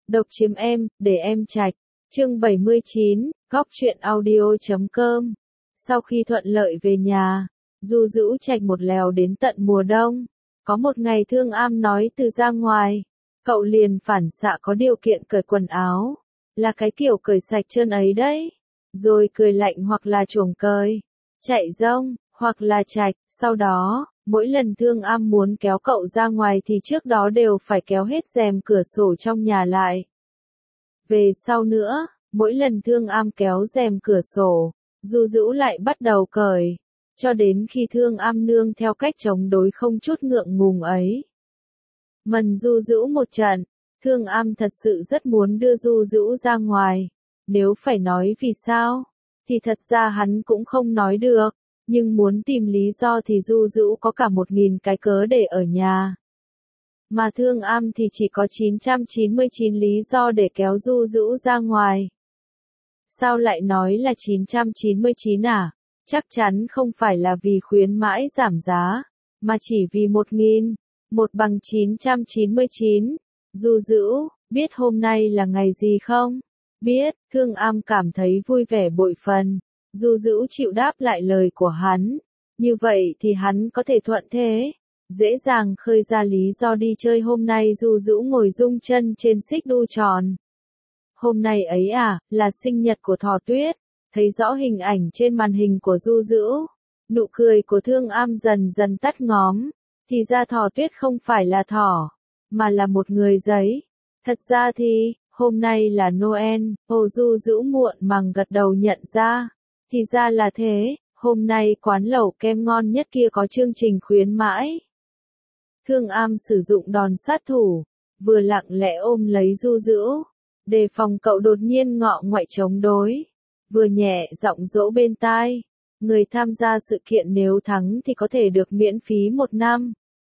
Độc chiếm em, để em trạch. Chương 79, góc truyện audio.com. Sau khi thuận lợi về nhà, Du Dữu trạch một lèo đến tận mùa đông. Có một ngày Thương Am nói từ ra ngoài, cậu liền phản xạ có điều kiện cởi quần áo, là cái kiểu cởi sạch trơn ấy đấy. Rồi cười lạnh hoặc là chuồng cơi, chạy rông, hoặc là trạch. Sau đó, mỗi lần Thương Am muốn kéo cậu ra ngoài thì trước đó đều phải kéo hết rèm cửa sổ trong nhà lại. Về sau nữa, mỗi lần Thương Am kéo rèm cửa sổ, Du Dữu lại bắt đầu cởi, cho đến khi Thương Am nương theo cách chống đối không chút ngượng ngùng ấy. Mần Du Dữu một trận, Thương Am thật sự rất muốn đưa Du Dữu ra ngoài. Nếu phải nói vì sao, thì thật ra hắn cũng không nói được, nhưng muốn tìm lý do thì Du Dữu có cả 1000 cái cớ để ở nhà. Mà Thương Am thì chỉ có 999 lý do để kéo Du Dữu ra ngoài. Sao lại nói là 999 à? Chắc chắn không phải là vì khuyến mãi giảm giá, mà chỉ vì 1000, 1 bằng 999. Du Dữu, biết hôm nay là ngày gì không? Biết. Thương Am cảm thấy vui vẻ bội phần. Du Dữu chịu đáp lại lời của hắn. Như vậy thì hắn có thể thuận thế, dễ dàng khơi ra lý do đi chơi. Hôm nay Du Dữu ngồi rung chân trên xích đu tròn. Hôm nay ấy à, là sinh nhật của Thỏ Tuyết. Thấy rõ hình ảnh trên màn hình của Du Dữu, nụ cười của Thương Am dần dần tắt ngóm. Thì ra Thỏ Tuyết không phải là thỏ, mà là một người giấy. Thật ra thì, hôm nay là Noel. Du Dữu muộn màng gật đầu nhận ra. Thì ra là thế, hôm nay quán lẩu kem ngon nhất kia có chương trình khuyến mãi. Thương Am sử dụng đòn sát thủ, vừa lặng lẽ ôm lấy Du Dữu, đề phòng cậu đột nhiên ngọ ngoại chống đối, vừa nhẹ giọng dỗ bên tai. Người tham gia sự kiện nếu thắng thì có thể được miễn phí 1 năm.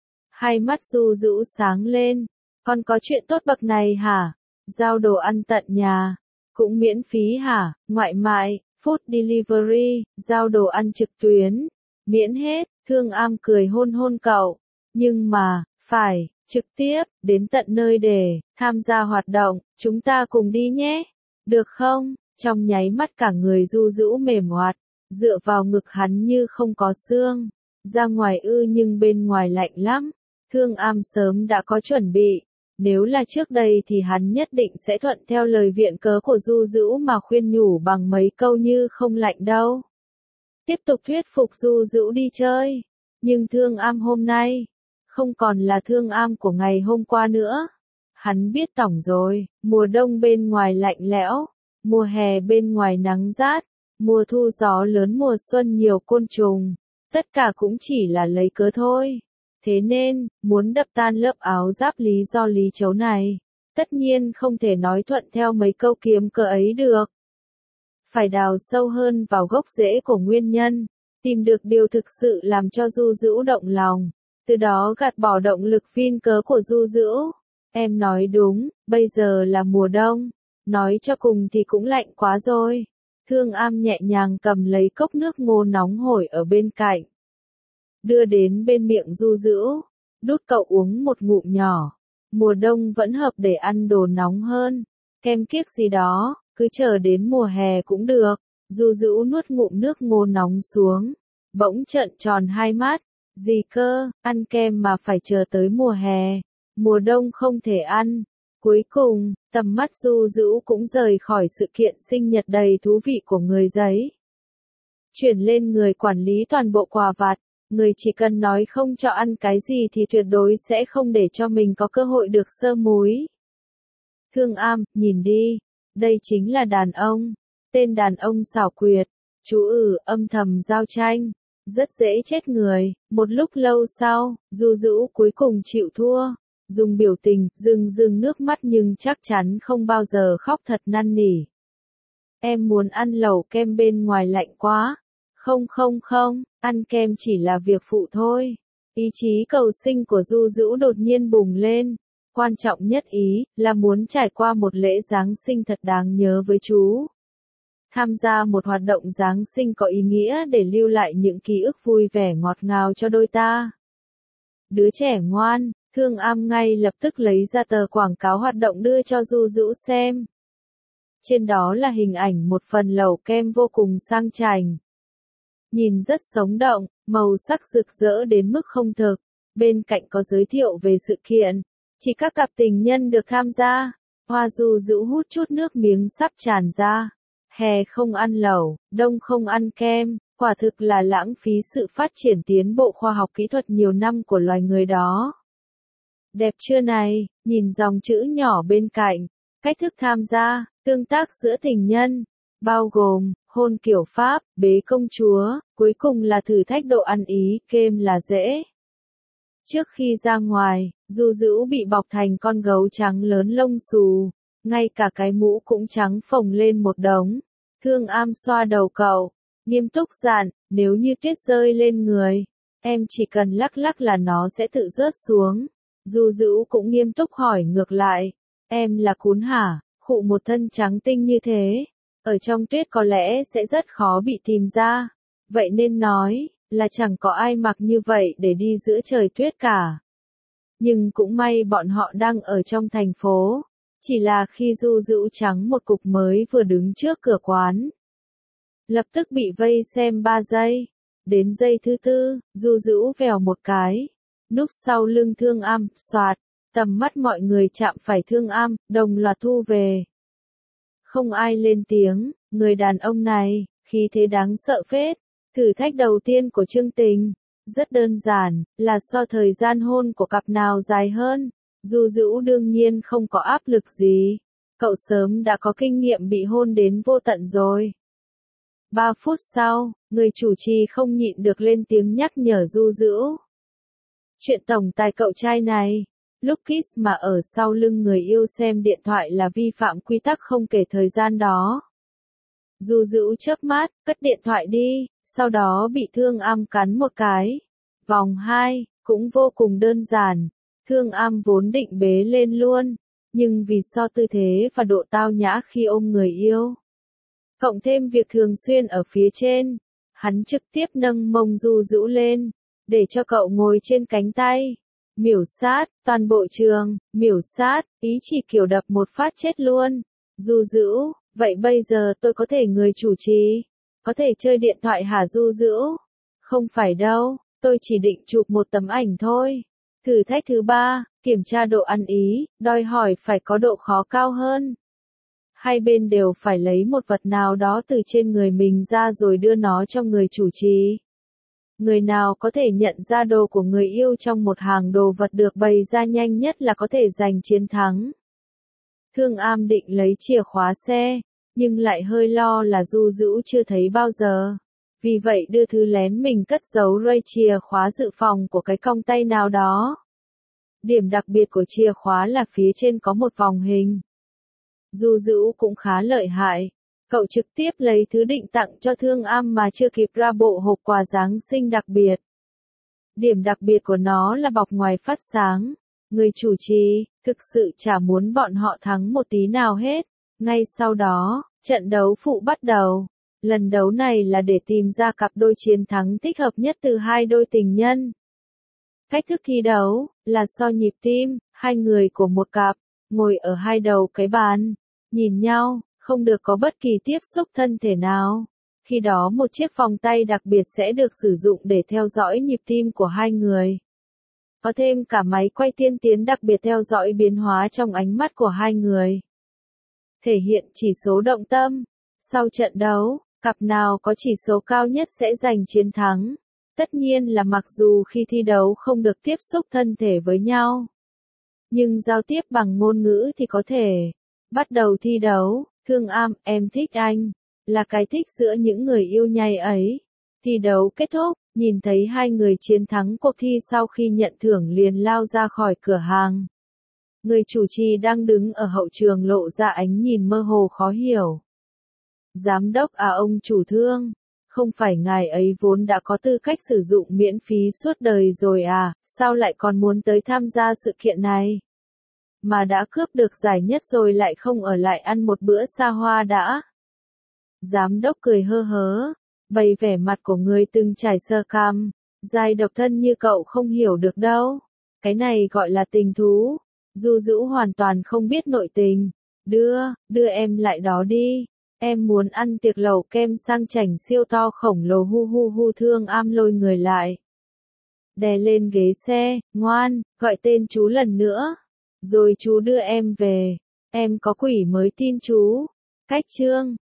Hai mắt Du Dữu sáng lên. Còn có chuyện tốt bậc này hả? Giao đồ ăn tận nhà cũng miễn phí hả? Ngoại mại, food delivery, giao đồ ăn trực tuyến, miễn hết. Thương Am cười hôn hôn cậu. Nhưng mà, phải, trực tiếp, đến tận nơi để tham gia hoạt động, chúng ta cùng đi nhé. Được không? Trong nháy mắt cả người Du Dữu mềm oặt, dựa vào ngực hắn như không có xương. Ra ngoài ư? Nhưng bên ngoài lạnh lắm. Thương Am sớm đã có chuẩn bị. Nếu là trước đây thì hắn nhất định sẽ thuận theo lời viện cớ của Du Dữu mà khuyên nhủ bằng mấy câu như không lạnh đâu. Tiếp tục thuyết phục Du Dữu đi chơi. Nhưng Thương Am hôm nay không còn là Thương Am của ngày hôm qua nữa. Hắn biết tổng rồi, mùa đông bên ngoài lạnh lẽo, mùa hè bên ngoài nắng rát, mùa thu gió lớn, mùa xuân nhiều côn trùng. Tất cả cũng chỉ là lấy cớ thôi. Thế nên, muốn đập tan lớp áo giáp lý do lý chấu này, tất nhiên không thể nói thuận theo mấy câu kiếm cớ ấy được. Phải đào sâu hơn vào gốc rễ của nguyên nhân, tìm được điều thực sự làm cho Du Dữu động lòng, từ đó gạt bỏ động lực vin cớ của Du Dữu. Em nói đúng, bây giờ là mùa đông, nói cho cùng thì cũng lạnh quá rồi. Thương Am nhẹ nhàng cầm lấy cốc nước ngô nóng hổi ở bên cạnh, đưa đến bên miệng Du Dữu, đút cậu uống một ngụm nhỏ. Mùa đông vẫn hợp để ăn đồ nóng hơn, kem kiếc gì đó, cứ chờ đến mùa hè cũng được. Du Dữu nuốt ngụm nước ngô nóng xuống, bỗng trợn tròn hai mắt. Gì cơ, ăn kem mà phải chờ tới mùa hè, mùa đông không thể ăn. Cuối cùng, tầm mắt Du Dữu cũng rời khỏi sự kiện sinh nhật đầy thú vị của người giấy, chuyển lên người quản lý toàn bộ quà vặt. Người chỉ cần nói không cho ăn cái gì thì tuyệt đối sẽ không để cho mình có cơ hội được sơ múi. Thương Am, nhìn đi, đây chính là đàn ông. Tên đàn ông xảo quyệt, chú âm thầm giao tranh, rất dễ chết người. Một lúc lâu sau, Du Dữu cuối cùng chịu thua, dùng biểu tình rưng rưng nước mắt nhưng chắc chắn không bao giờ khóc thật năn nỉ. Em muốn ăn lẩu kem, bên ngoài lạnh quá. Không, ăn kem chỉ là việc phụ thôi. Ý chí cầu sinh của Du Dữu đột nhiên bùng lên. Quan trọng nhất ý là muốn trải qua một lễ Giáng sinh thật đáng nhớ với chú. Tham gia một hoạt động Giáng sinh có ý nghĩa để lưu lại những ký ức vui vẻ ngọt ngào cho đôi ta. Đứa trẻ ngoan, Thương Am ngay lập tức lấy ra tờ quảng cáo hoạt động đưa cho Du Dữu xem. Trên đó là hình ảnh một phần lẩu kem vô cùng sang chảnh. Nhìn rất sống động, màu sắc rực rỡ đến mức không thực. Bên cạnh có giới thiệu về sự kiện. Chỉ các cặp tình nhân được tham gia. Hoa Du Dữu hút chút nước miếng sắp tràn ra. Hè không ăn lẩu, đông không ăn kem, quả thực là lãng phí sự phát triển tiến bộ khoa học kỹ thuật nhiều năm của loài người đó. Đẹp chưa này, nhìn dòng chữ nhỏ bên cạnh. Cách thức tham gia, tương tác giữa tình nhân, bao gồm, hôn kiểu Pháp, bế công chúa, cuối cùng là thử thách độ ăn ý, kem là dễ. Trước khi ra ngoài, Du Dữu bị bọc thành con gấu trắng lớn lông xù, ngay cả cái mũ cũng trắng phồng lên một đống. Thương Am xoa đầu cậu, nghiêm túc dặn, nếu như tuyết rơi lên người, em chỉ cần lắc lắc là nó sẽ tự rớt xuống. Du Dữu cũng nghiêm túc hỏi ngược lại, em là cún hả, khụ một thân trắng tinh như thế, ở trong tuyết có lẽ sẽ rất khó bị tìm ra, vậy nên nói, là chẳng có ai mặc như vậy để đi giữa trời tuyết cả. Nhưng cũng may bọn họ đang ở trong thành phố, chỉ là khi Du Dữu trắng một cục mới vừa đứng trước cửa quán. Lập tức bị vây xem 3 giây, đến giây thứ 4, Du Dữu vèo một cái, núp sau lưng Thương Am, xoạt, tầm mắt mọi người chạm phải Thương Am, đồng loạt thu về. Không ai lên tiếng, người đàn ông này, khí thế đáng sợ phết. Thử thách đầu tiên của chương trình, rất đơn giản, là so thời gian hôn của cặp nào dài hơn. Du Dữu đương nhiên không có áp lực gì. Cậu sớm đã có kinh nghiệm bị hôn đến vô tận rồi. 3 phút sau, người chủ trì không nhịn được lên tiếng nhắc nhở Du Dữu. Chuyện tổng tài cậu trai này, lúc kiss mà ở sau lưng người yêu xem điện thoại là vi phạm quy tắc không kể thời gian đó. Du Dữu chớp mắt, cất điện thoại đi, sau đó bị Thương Am cắn một cái. Vòng 2, cũng vô cùng đơn giản. Thương Am vốn định bế lên luôn, nhưng vì so tư thế và độ tao nhã khi ôm người yêu, cộng thêm việc thường xuyên ở phía trên, hắn trực tiếp nâng mông Du Dữu lên, để cho cậu ngồi trên cánh tay. Miểu sát, toàn bộ trường, miểu sát, ý chỉ kiểu đập một phát chết luôn. Du Dữu, vậy bây giờ tôi có thể người chủ trì, có thể chơi điện thoại hả Du Dữu? Không phải đâu, tôi chỉ định chụp một tấm ảnh thôi. Thử thách thứ 3, kiểm tra độ ăn ý, đòi hỏi phải có độ khó cao hơn. Hai bên đều phải lấy một vật nào đó từ trên người mình ra rồi đưa nó cho người chủ trì. Người nào có thể nhận ra đồ của người yêu trong một hàng đồ vật được bày ra nhanh nhất là có thể giành chiến thắng. Thương Am định lấy chìa khóa xe, nhưng lại hơi lo là Du Dữu chưa thấy bao giờ. Vì vậy đưa thứ lén mình cất giấu ray chìa khóa dự phòng của cái cong tay nào đó. Điểm đặc biệt của chìa khóa là phía trên có một vòng hình. Du Dữu cũng khá lợi hại. Cậu trực tiếp lấy thứ định tặng cho Thương Am mà chưa kịp ra bộ hộp quà Giáng sinh đặc biệt. Điểm đặc biệt của nó là bọc ngoài phát sáng. Người chủ trì, thực sự chả muốn bọn họ thắng một tí nào hết. Ngay sau đó, trận đấu phụ bắt đầu. Lần đấu này là để tìm ra cặp đôi chiến thắng thích hợp nhất từ hai đôi tình nhân. Cách thức thi đấu là so nhịp tim, hai người của một cặp, ngồi ở hai đầu cái bàn, nhìn nhau, không được có bất kỳ tiếp xúc thân thể nào. Khi đó một chiếc vòng tay đặc biệt sẽ được sử dụng để theo dõi nhịp tim của hai người. Có thêm cả máy quay tiên tiến đặc biệt theo dõi biến hóa trong ánh mắt của hai người. Thể hiện chỉ số động tâm. Sau trận đấu, cặp nào có chỉ số cao nhất sẽ giành chiến thắng. Tất nhiên là mặc dù khi thi đấu không được tiếp xúc thân thể với nhau, nhưng giao tiếp bằng ngôn ngữ thì có thể. Bắt đầu thi đấu, Thương Am, em thích anh, là cái thích giữa những người yêu nhai ấy. Thi đấu kết thúc, nhìn thấy hai người chiến thắng cuộc thi sau khi nhận thưởng liền lao ra khỏi cửa hàng. Người chủ trì đang đứng ở hậu trường lộ ra ánh nhìn mơ hồ khó hiểu. Giám đốc à, ông chủ Thương, không phải ngài ấy vốn đã có tư cách sử dụng miễn phí suốt đời rồi à, sao lại còn muốn tới tham gia sự kiện này? Mà đã cướp được giải nhất rồi lại không ở lại ăn một bữa xa hoa đã. Giám đốc cười hơ hớ, bày vẻ mặt của người từng trải sơ cam, giai độc thân như cậu không hiểu được đâu. Cái này gọi là tình thú. Du Dữ hoàn toàn không biết nội tình. Đưa em lại đó đi. Em muốn ăn tiệc lẩu kem sang chảnh siêu to khổng lồ hu hu hu. Thương Am lôi người lại. Đè lên ghế xe, ngoan, gọi tên chú lần nữa. Rồi chú đưa em về. Em có quỷ mới tin chú. Cách chương